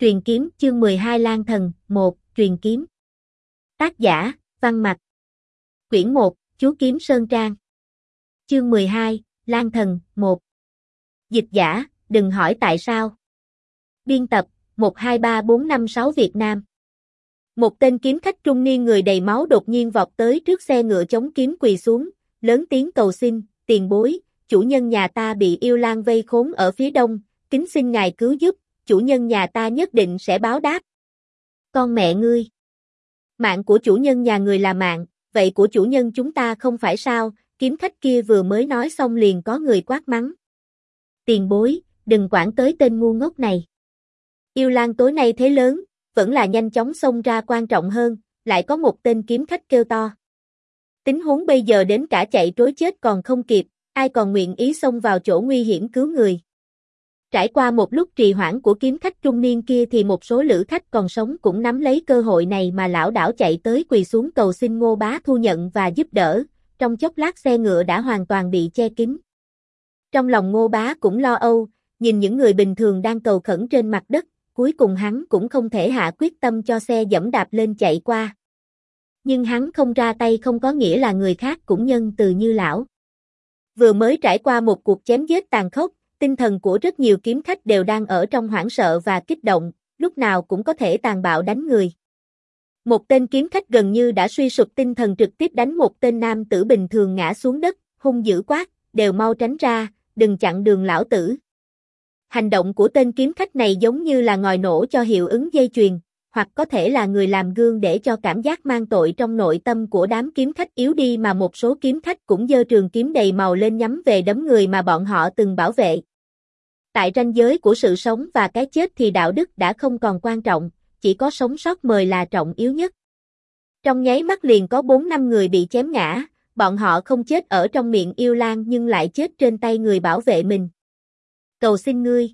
Truyền kiếm chương 12 Lan Thần 1. Truyền kiếm. Tác giả, Văn Mặc. Quyển 1, Chú Kiếm Sơn Trang. Chương 12, Lan Thần 1. Dịch giả, đừng hỏi tại sao. Biên tập, 123456 Việt Nam. Một tên kiếm khách trung niên người đầy máu đột nhiên vọt tới trước xe ngựa chống kiếm quỳ xuống, lớn tiếng cầu xin, tiền bối, chủ nhân nhà ta bị yêu lang vây khốn ở phía đông, kính xin ngài cứu giúp. Chủ nhân nhà ta nhất định sẽ báo đáp. Con mẹ ngươi. Mạng của chủ nhân nhà người là mạng, vậy của chủ nhân chúng ta không phải sao? Kiếm khách kia vừa mới nói xong liền có người quát mắng. Tiền bối, đừng quản tới tên ngu ngốc này. Yêu lang tối nay thế lớn, vẫn là nhanh chóng xông ra quan trọng hơn, lại có một tên kiếm khách kêu to. Tính huống bây giờ đến cả chạy trối chết còn không kịp, ai còn nguyện ý xông vào chỗ nguy hiểm cứu người. Trải qua một lúc trì hoãn của kiếm khách trung niên kia thì một số lữ khách còn sống cũng nắm lấy cơ hội này mà lảo đảo chạy tới quỳ xuống cầu xin Ngô Bá thu nhận và giúp đỡ, trong chốc lát xe ngựa đã hoàn toàn bị che kín. Trong lòng Ngô Bá cũng lo âu, nhìn những người bình thường đang cầu khẩn trên mặt đất, cuối cùng hắn cũng không thể hạ quyết tâm cho xe dẫm đạp lên chạy qua. Nhưng hắn không ra tay không có nghĩa là người khác cũng nhân từ như lão. Vừa mới trải qua một cuộc chém giết tàn khốc, tinh thần của rất nhiều kiếm khách đều đang ở trong hoảng sợ và kích động, lúc nào cũng có thể tàn bạo đánh người. Một tên kiếm khách gần như đã suy sụp tinh thần trực tiếp đánh một tên nam tử bình thường ngã xuống đất, hung dữ quát, đều mau tránh ra, đừng chặn đường lão tử. Hành động của tên kiếm khách này giống như là ngòi nổ cho hiệu ứng dây chuyền, hoặc có thể là người làm gương để cho cảm giác mang tội trong nội tâm của đám kiếm khách yếu đi mà một số kiếm khách cũng giơ trường kiếm đầy màu lên nhắm về đám người mà bọn họ từng bảo vệ. Tại ranh giới của sự sống và cái chết thì đạo đức đã không còn quan trọng, chỉ có sống sót mới là trọng yếu nhất. Trong nháy mắt liền có 4-5 người bị chém ngã, bọn họ không chết ở trong miệng yêu lang nhưng lại chết trên tay người bảo vệ mình. Cầu xin ngươi.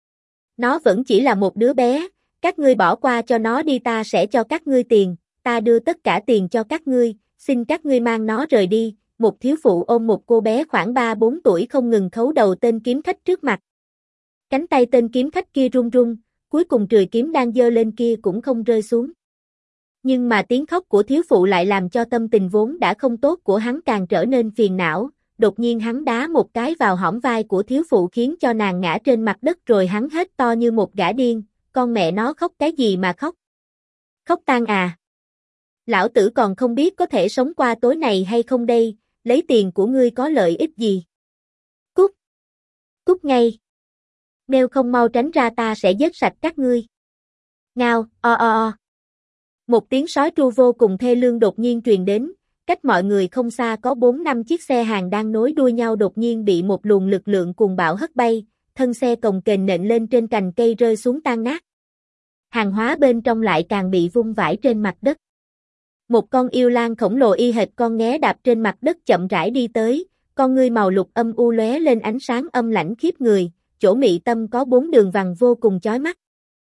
Nó vẫn chỉ là một đứa bé, các ngươi bỏ qua cho nó đi, ta sẽ cho các ngươi tiền, ta đưa tất cả tiền cho các ngươi, xin các ngươi mang nó rời đi. Một thiếu phụ ôm một cô bé khoảng 3-4 tuổi không ngừng khấu đầu tên kiếm khách trước mặt. Cánh tay tên kiếm khách kia run run, cuối cùng chùy kiếm đang giơ lên kia cũng không rơi xuống. Nhưng mà tiếng khóc của thiếu phụ lại làm cho tâm tình vốn đã không tốt của hắn càng trở nên phiền não, đột nhiên hắn đá một cái vào hõm vai của thiếu phụ khiến cho nàng ngã trên mặt đất rồi hắn hét to như một gã điên, con mẹ nó khóc cái gì mà khóc? Khóc tang à? Lão tử còn không biết có thể sống qua tối này hay không đây, lấy tiền của ngươi có lợi ích gì? Cút! Cút ngay! Nếu không mau tránh ra ta sẽ giết sạch các ngươi. Ngao, o o o. Một tiếng sói tru vô cùng thê lương đột nhiên truyền đến, cách mọi người không xa có 4-5 chiếc xe hàng đang nối đuôi nhau đột nhiên bị một luồng lực lượng cuồng bạo hất bay, thân xe cồng kềnh nện lên trên cành cây rơi xuống tan nát. Hàng hóa bên trong lại càng bị vung vãi trên mặt đất. Một con yêu lang khổng lồ y hệt con nghé đạp trên mặt đất chậm rãi đi tới, con ngươi màu lục âm u lóe lên ánh sáng âm lãnh khiếp người. Chỗ mị tâm có 4 đường vằn vô cùng chói mắt.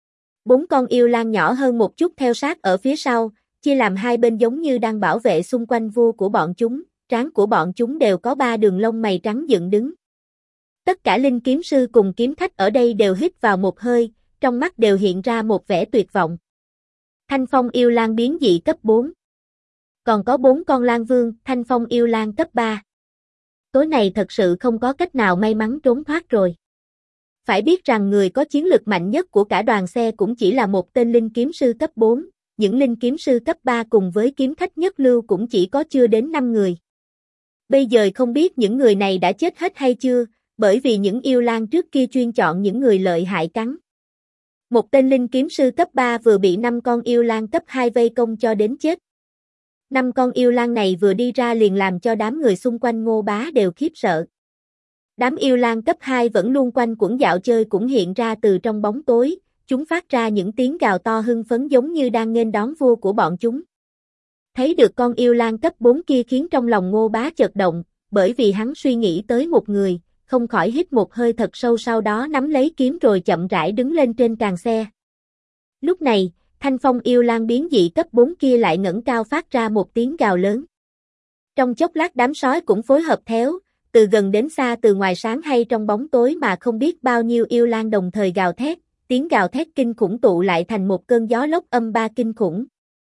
4 con yêu lang nhỏ hơn một chút theo sát ở phía sau, chia làm hai bên giống như đang bảo vệ xung quanh vua của bọn chúng, trán của bọn chúng đều có 3 đường lông mày trắng dựng đứng. Tất cả linh kiếm sư cùng kiếm khách ở đây đều hít vào một hơi, trong mắt đều hiện ra một vẻ tuyệt vọng. Thanh phong yêu lang biến dị cấp 4. Còn có 4 con lang vương, thanh phong yêu lang cấp 3. Tối này thật sự không có cách nào may mắn trốn thoát rồi. Phải biết rằng người có chiến lực mạnh nhất của cả đoàn xe cũng chỉ là một tên linh kiếm sư cấp 4, những linh kiếm sư cấp 3 cùng với kiếm khách nhất lưu cũng chỉ có chưa đến 5 người. Bây giờ không biết những người này đã chết hết hay chưa, bởi vì những yêu lang trước kia chuyên chọn những người lợi hại cắn. Một tên linh kiếm sư cấp 3 vừa bị 5 con yêu lang cấp 2 vây công cho đến chết. 5 con yêu lang này vừa đi ra liền làm cho đám người xung quanh Ngô Bá đều khiếp sợ. Đám yêu lang cấp 2 vẫn luôn quanh quẩn dạo chơi cũng hiện ra từ trong bóng tối, chúng phát ra những tiếng gào to hưng phấn giống như đang nghênh đón vua của bọn chúng. Thấy được con yêu lang cấp 4 kia khiến trong lòng Ngô Bá chợt động, bởi vì hắn suy nghĩ tới một người, không khỏi hít một hơi thật sâu sau đó nắm lấy kiếm rồi chậm rãi đứng lên trên càng xe. Lúc này, thanh phong yêu lang biến dị cấp 4 kia lại ngẩng cao phát ra một tiếng gào lớn. Trong chốc lát đám sói cũng phối hợp theo. Từ gần đến xa từ ngoài sáng hay trong bóng tối mà không biết bao nhiêu yêu lang đồng thời gào thét, tiếng gào thét kinh khủng tụ lại thành một cơn gió lốc âm ba kinh khủng.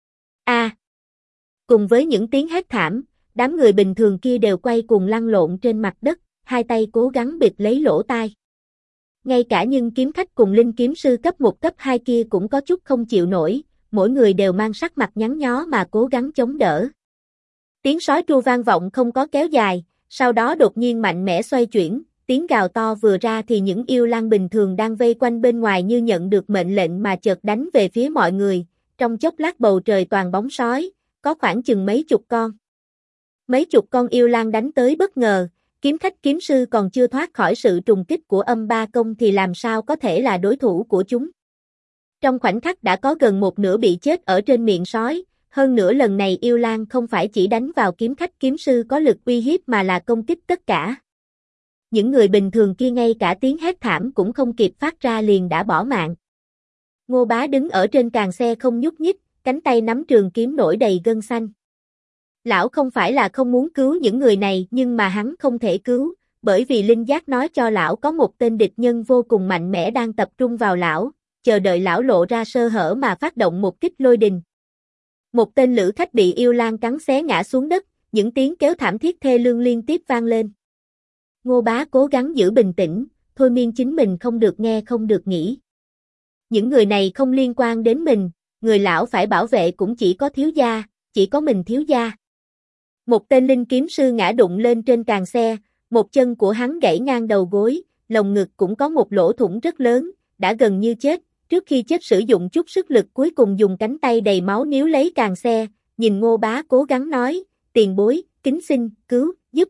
Cùng với những tiếng hét thảm, đám người bình thường kia đều quay cuồng lăn lộn trên mặt đất, hai tay cố gắng bịt lấy lỗ tai. Ngay cả những kiếm khách cùng linh kiếm sư cấp 1 cấp 2 kia cũng có chút không chịu nổi, mỗi người đều mang sắc mặt nhăn nhó mà cố gắng chống đỡ. Tiếng sói tru vang vọng không có kéo dài, sau đó đột nhiên mạnh mẽ xoay chuyển, tiếng gào to vừa ra thì những yêu lang bình thường đang vây quanh bên ngoài như nhận được mệnh lệnh mà chợt đánh về phía mọi người, trong chốc lát bầu trời toàn bóng sói, có khoảng chừng mấy chục con. Mấy chục con yêu lang đánh tới bất ngờ, kiếm khách kiếm sư còn chưa thoát khỏi sự trùng kích của âm ba công thì làm sao có thể là đối thủ của chúng. Trong khoảnh khắc đã có gần một nửa bị chết ở trên miệng sói, hơn nữa lần này yêu lang không phải chỉ đánh vào kiếm khách kiếm sư có lực uy hiếp mà là công kích tất cả. Những người bình thường kia ngay cả tiếng hét thảm cũng không kịp phát ra liền đã bỏ mạng. Ngô Bá đứng ở trên càng xe không nhúc nhích, cánh tay nắm trường kiếm nổi đầy gân xanh. Lão không phải là không muốn cứu những người này nhưng mà hắn không thể cứu, bởi vì linh giác nói cho lão có một tên địch nhân vô cùng mạnh mẽ đang tập trung vào lão, chờ đợi lão lộ ra sơ hở mà phát động một kích lôi đình. Một tên lữ khách bị yêu lang cắn xé ngã xuống đất, những tiếng kêu thảm thiết thê lương liên tiếp vang lên. Ngô Bá cố gắng giữ bình tĩnh, thôi miên chính mình không được nghe không được nghĩ. Những người này không liên quan đến mình, người lão phải bảo vệ cũng chỉ có thiếu gia, chỉ có mình thiếu gia. Một tên linh kiếm sư ngã đụng lên trên càng xe, một chân của hắn gãy ngang đầu gối, lồng ngực cũng có một lỗ thủng rất lớn, đã gần như chết, trước khi chết sử dụng chút sức lực cuối cùng dùng cánh tay đầy máu níu lấy càng xe, nhìn Ngô Bá cố gắng nói, tiền bối, kính xin, cứu, giúp.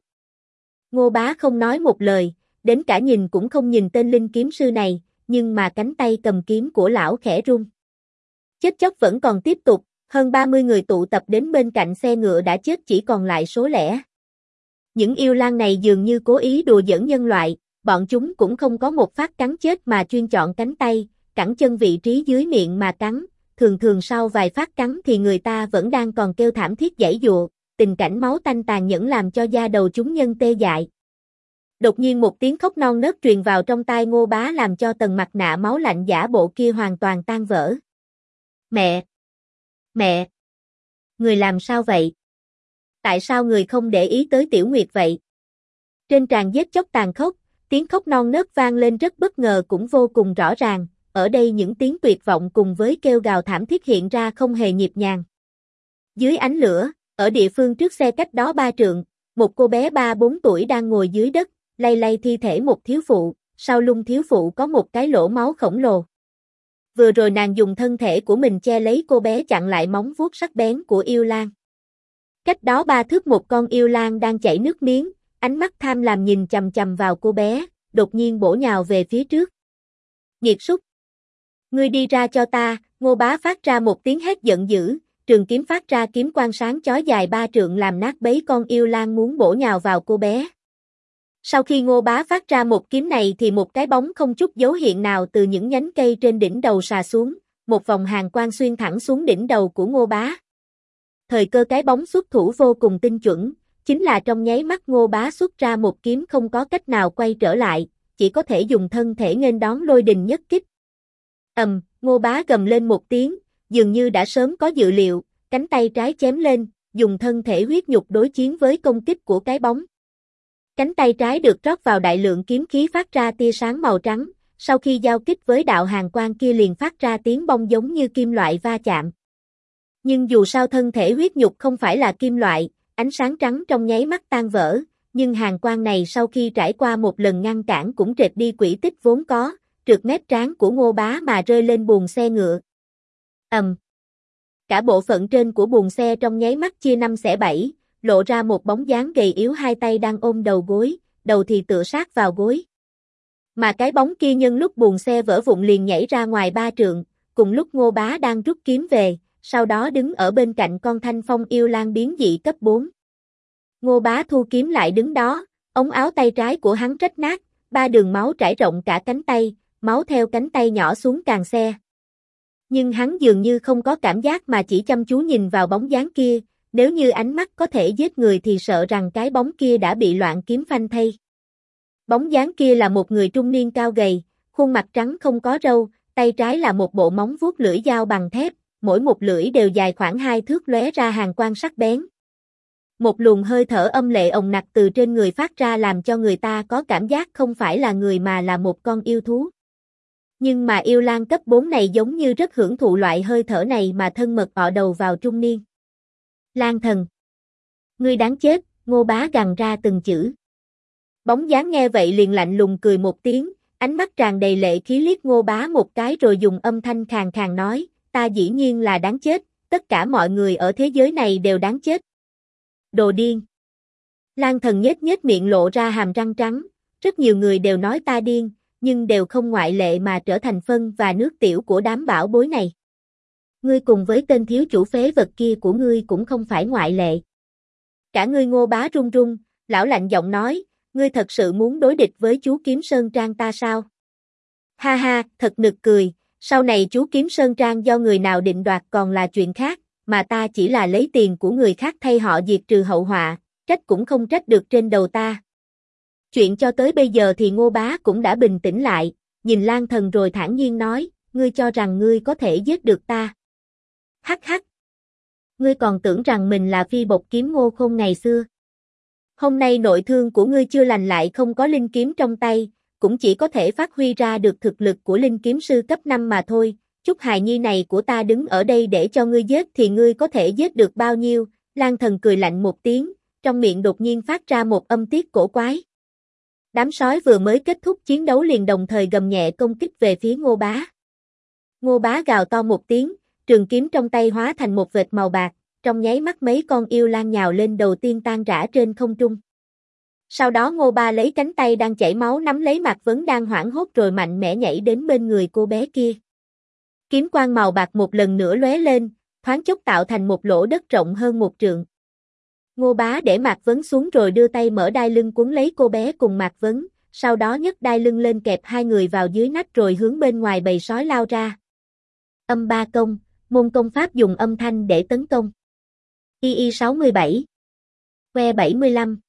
Ngô Bá không nói một lời, đến cả nhìn cũng không nhìn tên linh kiếm sư này, nhưng mà cánh tay cầm kiếm của lão khẽ run. Chết chóc vẫn còn tiếp tục, hơn 30 người tụ tập đến bên cạnh xe ngựa đã chết chỉ còn lại số lẻ. Những yêu lang này dường như cố ý đùa giỡn nhân loại, bọn chúng cũng không có một phát cắn chết mà chuyên chọn cánh tay, cẳng chân vị trí dưới miệng mà cắn, thường sau vài phát cắn thì người ta vẫn đang còn kêu thảm thiết giãy giụa, tình cảnh máu tanh tàn nhẫn làm cho da đầu chúng nhân tê dại. Đột nhiên một tiếng khóc non nớt truyền vào trong tai Ngô Bá làm cho tầng mặt nạ máu lạnh giả bộ kia hoàn toàn tan vỡ. Mẹ! Mẹ! Người làm sao vậy? Tại sao người không để ý tới Tiểu Nguyệt vậy? Trên tràn giết chóc tàn khốc, tiếng khóc non nớt vang lên rất bất ngờ cũng vô cùng rõ ràng, ở đây những tiếng tuyệt vọng cùng với kêu gào thảm thiết hiện ra không hề nhịp nhàng. Dưới ánh lửa, ở địa phương trước xe cách đó 3 trượng, một cô bé 3-4 tuổi đang ngồi dưới đất, lay lay thi thể một thiếu phụ, sau lưng thiếu phụ có một cái lỗ máu khổng lồ. Vừa rồi nàng dùng thân thể của mình che lấy cô bé chặn lại móng vuốt sắc bén của yêu lang. Cách đó 3 thước một con yêu lang đang chảy nước miếng, ánh mắt tham lam nhìn chằm chằm vào cô bé, đột nhiên bổ nhào về phía trước. Nghiệt súc! Ngươi đi ra cho ta, Ngô Bá phát ra một tiếng hét giận dữ, trường kiếm phát ra kiếm quang sáng chói dài 3 trượng làm nát bấy con yêu lang muốn bổ nhào vào cô bé. Sau khi Ngô Bá phát ra một kiếm này thì một cái bóng không chút dấu hiện nào từ những nhánh cây trên đỉnh đầu xà xuống, một vòng hàn quang xuyên thẳng xuống đỉnh đầu của Ngô Bá. Thời cơ cái bóng xuất thủ vô cùng tinh chuẩn, chính là trong nháy mắt Ngô Bá xuất ra một kiếm không có cách nào quay trở lại, chỉ có thể dùng thân thể nghênh đón lôi đình nhất kích. Ngô Bá gầm lên một tiếng, dường như đã sớm có dự liệu, cánh tay trái chém lên, dùng thân thể huyết nhục đối chiến với công kích của cái bóng. Cánh tay trái được rót vào đại lượng kiếm khí phát ra tia sáng màu trắng, sau khi giao kích với đạo hàn quang kia liền phát ra tiếng bong giống như kim loại va chạm. Nhưng dù sao thân thể huyết nhục không phải là kim loại, ánh sáng trắng trong nháy mắt tan vỡ, nhưng hàn quang này sau khi trải qua một lần ngăn cản cũng trệt đi quỹ tích vốn có, trượt mép trán của Ngô Bá mà rơi lên buồng xe ngựa. Cả bộ phận trên của buồng xe trong nháy mắt chia 5 xẻ 7, lộ ra một bóng dáng gầy yếu hai tay đang ôm đầu gối, đầu thì tựa sát vào gối. Mà cái bóng kia nhân lúc buồng xe vỡ vụn liền nhảy ra ngoài 3 trượng, cùng lúc Ngô Bá đang rút kiếm về, sau đó đứng ở bên cạnh con thanh phong yêu lang biến dị cấp 4. Ngô Bá thu kiếm lại đứng đó, ống áo tay trái của hắn rách nát, 3 đường máu trải rộng cả cánh tay, máu theo cánh tay nhỏ xuống càng xe. Nhưng hắn dường như không có cảm giác mà chỉ chăm chú nhìn vào bóng dáng kia, nếu như ánh mắt có thể giết người thì sợ rằng cái bóng kia đã bị loạn kiếm phanh thây. Bóng dáng kia là một người trung niên cao gầy, khuôn mặt trắng không có râu, tay trái là một bộ móng vuốt lưỡi dao bằng thép, mỗi một lưỡi đều dài khoảng 2 thước lóe ra hàn quang sắc bén. Một luồng hơi thở âm lệ ồng nặc từ trên người phát ra làm cho người ta có cảm giác không phải là người mà là một con yêu thú. Nhưng mà yêu lang cấp 4 này giống như rất hưởng thụ loại hơi thở này mà thân mật ọ đầu vào trung niên. Lang thần. Ngươi đáng chết, Ngô Bá gằn ra từng chữ. Bóng dáng nghe vậy liền lạnh lùng cười một tiếng, ánh mắt tràn đầy lệ khí liếc Ngô Bá một cái rồi dùng âm thanh khàn khàn nói, ta dĩ nhiên là đáng chết, tất cả mọi người ở thế giới này đều đáng chết. Đồ điên. Lang thần nhếch nhếch miệng lộ ra hàm răng trắng, rất nhiều người đều nói ta điên, nhưng đều không ngoại lệ mà trở thành phân và nước tiểu của đám bảo bối này. Ngươi cùng với tên thiếu chủ phế vật kia của ngươi cũng không phải ngoại lệ. Cả ngươi Ngô Bá run run, lão lạnh giọng nói, ngươi thật sự muốn đối địch với chú Kiếm Sơn Trang ta sao? Ha ha, thật nực cười, sau này chú Kiếm Sơn Trang do người nào định đoạt còn là chuyện khác, mà ta chỉ là lấy tiền của người khác thay họ diệt trừ hậu họa, trách cũng không trách được trên đầu ta. Chuyện cho tới bây giờ thì Ngô Bá cũng đã bình tĩnh lại, nhìn Lang thần rồi thản nhiên nói, ngươi cho rằng ngươi có thể giết được ta. Hắc hắc. Ngươi còn tưởng rằng mình là phi bộc kiếm Ngô Khôn ngày xưa. Hôm nay nội thương của ngươi chưa lành lại không có linh kiếm trong tay, cũng chỉ có thể phát huy ra được thực lực của linh kiếm sư cấp 5 mà thôi. Chút hài nhi này của ta đứng ở đây để cho ngươi giết thì ngươi có thể giết được bao nhiêu? Lang thần cười lạnh một tiếng, trong miệng đột nhiên phát ra một âm tiết cổ quái. Đám sói vừa mới kết thúc chiến đấu liền đồng thời gầm nhẹ công kích về phía Ngô Bá. Ngô Bá gào to một tiếng, trường kiếm trong tay hóa thành một vệt màu bạc, trong nháy mắt mấy con yêu lang nhào lên đầu tiên tan rã trên không trung. Sau đó Ngô Bá lấy cánh tay đang chảy máu nắm lấy Mạc Vấn đang hoảng hốt rồi mạnh mẽ nhảy đến bên người cô bé kia. Kiếm quang màu bạc một lần nữa lóe lên, thoáng chốc tạo thành một lỗ đất rộng hơn 1 trượng. Ngô Bá để Mạc Vấn xuống rồi đưa tay mở đai lưng quấn lấy cô bé cùng Mạc Vấn, sau đó nhấc đai lưng lên kẹp hai người vào dưới nách rồi hướng bên ngoài bầy sói lao ra. Âm ba công, môn công pháp dùng âm thanh để tấn công. II 67. Que 75.